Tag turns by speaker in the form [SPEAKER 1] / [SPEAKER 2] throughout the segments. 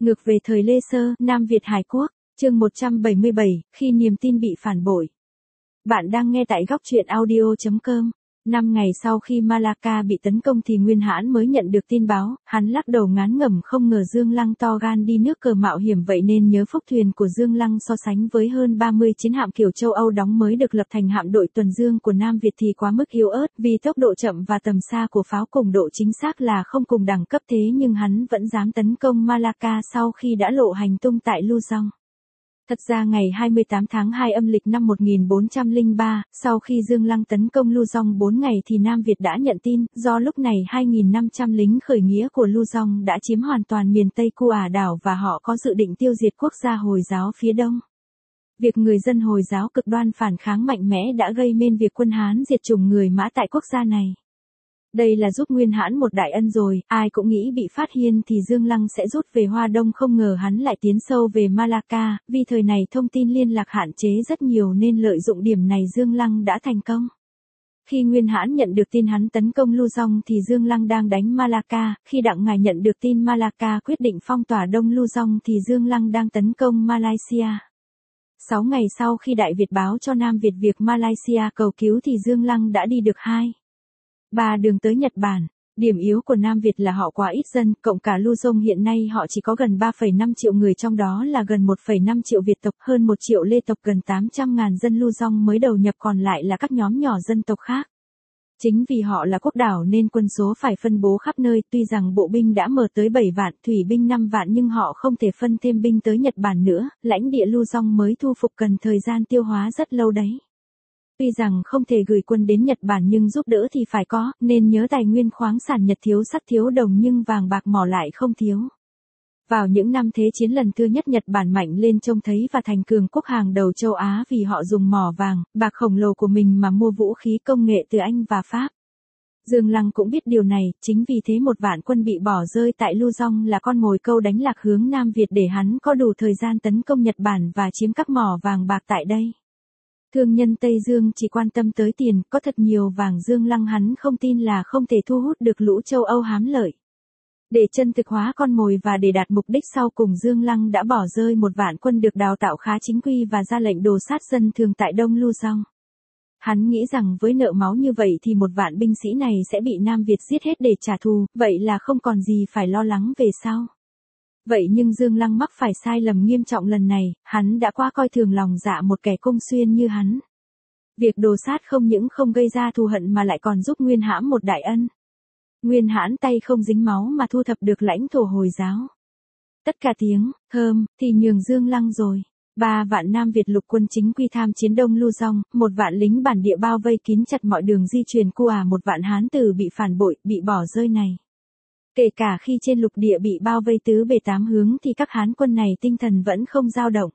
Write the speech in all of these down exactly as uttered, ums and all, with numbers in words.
[SPEAKER 1] Ngược về thời Lê Sơ, Nam Việt Hải Quốc, chương một trăm bảy mươi bảy, khi niềm tin bị phản bội. Bạn đang nghe tại góc truyện audio chấm com. Năm ngày sau khi Malacca bị tấn công thì Nguyên Hãn mới nhận được tin báo, hắn lắc đầu ngán ngẩm không ngờ Dương Lăng to gan đi nước cờ mạo hiểm vậy nên nhớ phúc thuyền của Dương Lăng so sánh với hơn ba mươi chiến hạm kiểu châu Âu đóng mới được lập thành hạm đội tuần dương của Nam Việt thì quá mức yếu ớt vì tốc độ chậm và tầm xa của pháo cùng độ chính xác là không cùng đẳng cấp thế nhưng hắn vẫn dám tấn công Malacca sau khi đã lộ hành tung tại Luzon. Thật ra ngày hai mươi tám tháng hai âm lịch năm một nghìn bốn trăm lẻ ba, sau khi Dương Lăng tấn công Luzon bốn ngày thì Nam Việt đã nhận tin, do lúc này hai nghìn năm trăm lính khởi nghĩa của Luzon đã chiếm hoàn toàn miền Tây Cu Ả đảo và họ có dự định tiêu diệt quốc gia Hồi giáo phía đông. Việc người dân Hồi giáo cực đoan phản kháng mạnh mẽ đã gây nên việc quân Hán diệt chủng người Mã tại quốc gia này. Đây là giúp Nguyên Hãn một đại ân rồi, ai cũng nghĩ bị phát hiện thì Dương Lăng sẽ rút về Hoa Đông không ngờ hắn lại tiến sâu về Malacca, vì thời này thông tin liên lạc hạn chế rất nhiều nên lợi dụng điểm này Dương Lăng đã thành công. Khi Nguyên Hãn nhận được tin hắn tấn công Luzon thì Dương Lăng đang đánh Malacca, khi Đặng Ngải nhận được tin Malacca quyết định phong tỏa đông Luzon thì Dương Lăng đang tấn công Malaysia. Sáu ngày sau khi Đại Việt báo cho Nam Việt việc Malaysia cầu cứu thì Dương Lăng đã đi được hai ba đường tới Nhật Bản. Điểm yếu của Nam Việt là họ quá ít dân, cộng cả Luzon hiện nay họ chỉ có gần ba phẩy năm triệu người trong đó là gần một phẩy năm triệu Việt tộc, hơn một triệu Lê tộc, gần tám trăm ngàn dân Luzon mới đầu nhập còn lại là các nhóm nhỏ dân tộc khác. Chính vì họ là quốc đảo nên quân số phải phân bố khắp nơi, tuy rằng bộ binh đã mở tới bảy vạn, thủy binh năm vạn nhưng họ không thể phân thêm binh tới Nhật Bản nữa, lãnh địa Luzon mới thu phục cần thời gian tiêu hóa rất lâu đấy. Tuy rằng không thể gửi quân đến Nhật Bản nhưng giúp đỡ thì phải có, nên nhớ tài nguyên khoáng sản Nhật thiếu sắt thiếu đồng nhưng vàng bạc mỏ lại không thiếu. Vào những năm Thế chiến lần thứ nhất Nhật Bản mạnh lên trông thấy và thành cường quốc hàng đầu châu Á vì họ dùng mỏ vàng, bạc khổng lồ của mình mà mua vũ khí công nghệ từ Anh và Pháp. Dương Lăng cũng biết điều này, chính vì thế một vạn quân bị bỏ rơi tại Luzon là con mồi câu đánh lạc hướng Nam Việt để hắn có đủ thời gian tấn công Nhật Bản và chiếm các mỏ vàng bạc tại đây. Thương nhân Tây Dương chỉ quan tâm tới tiền, có thật nhiều vàng Dương Lăng hắn không tin là không thể thu hút được lũ châu Âu hám lợi. Để chân thực hóa con mồi và để đạt mục đích sau cùng Dương Lăng đã bỏ rơi một vạn quân được đào tạo khá chính quy và ra lệnh đồ sát dân thường tại Đông Luzon. Hắn nghĩ rằng với nợ máu như vậy thì một vạn binh sĩ này sẽ bị Nam Việt giết hết để trả thù, vậy là không còn gì phải lo lắng về sau. Vậy nhưng Dương Lăng mắc phải sai lầm nghiêm trọng lần này, hắn đã quá coi thường lòng dạ một kẻ công xuyên như hắn. Việc đồ sát không những không gây ra thù hận mà lại còn giúp Nguyên Hãn một đại ân. Nguyên Hãn tay không dính máu mà thu thập được lãnh thổ Hồi giáo. Tất cả tiếng, thơm, thì nhường Dương Lăng rồi. Ba vạn Nam Việt lục quân chính quy tham chiến đông Luzon, một vạn lính bản địa bao vây kín chặt mọi đường di chuyển Cu Ả, một vạn Hán tử bị phản bội, bị bỏ rơi này. Kể cả khi trên lục địa bị bao vây tứ bề tám hướng thì các Hán quân này tinh thần vẫn không dao động.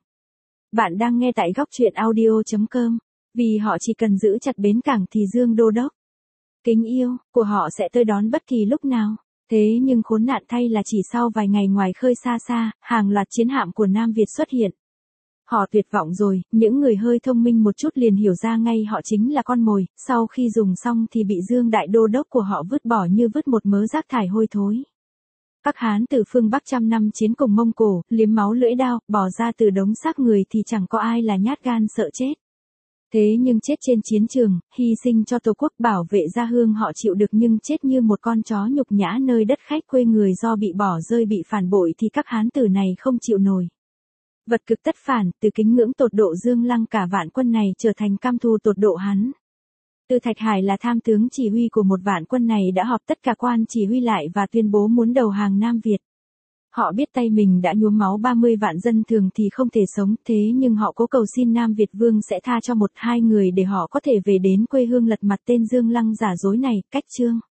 [SPEAKER 1] Bạn đang nghe tại góc truyện audio chấm com, vì họ chỉ cần giữ chặt bến cảng thì Dương Đô Đốc kính yêu của họ sẽ tới đón bất kỳ lúc nào. Thế nhưng khốn nạn thay là chỉ sau vài ngày ngoài khơi xa xa, hàng loạt chiến hạm của Nam Việt xuất hiện. Họ tuyệt vọng rồi, những người hơi thông minh một chút liền hiểu ra ngay họ chính là con mồi, sau khi dùng xong thì bị Dương Đại Đô Đốc của họ vứt bỏ như vứt một mớ rác thải hôi thối. Các Hán từ phương Bắc trăm năm chiến cùng Mông Cổ, liếm máu lưỡi đao, bỏ ra từ đống xác người thì chẳng có ai là nhát gan sợ chết. Thế nhưng chết trên chiến trường, hy sinh cho Tổ quốc bảo vệ gia hương họ chịu được nhưng chết như một con chó nhục nhã nơi đất khách quê người do bị bỏ rơi bị phản bội thì các Hán tử này không chịu nổi. Vật cực tất phản, từ kính ngưỡng tột độ Dương Lăng cả vạn quân này trở thành căm thù tột độ hắn. Từ Thạch Hải là tham tướng chỉ huy của một vạn quân này đã họp tất cả quan chỉ huy lại và tuyên bố muốn đầu hàng Nam Việt. Họ biết tay mình đã nhuốm máu ba mươi vạn dân thường thì không thể sống, thế nhưng họ cố cầu xin Nam Việt Vương sẽ tha cho một hai người để họ có thể về đến quê hương lật mặt tên Dương Lăng giả dối này. Cách chương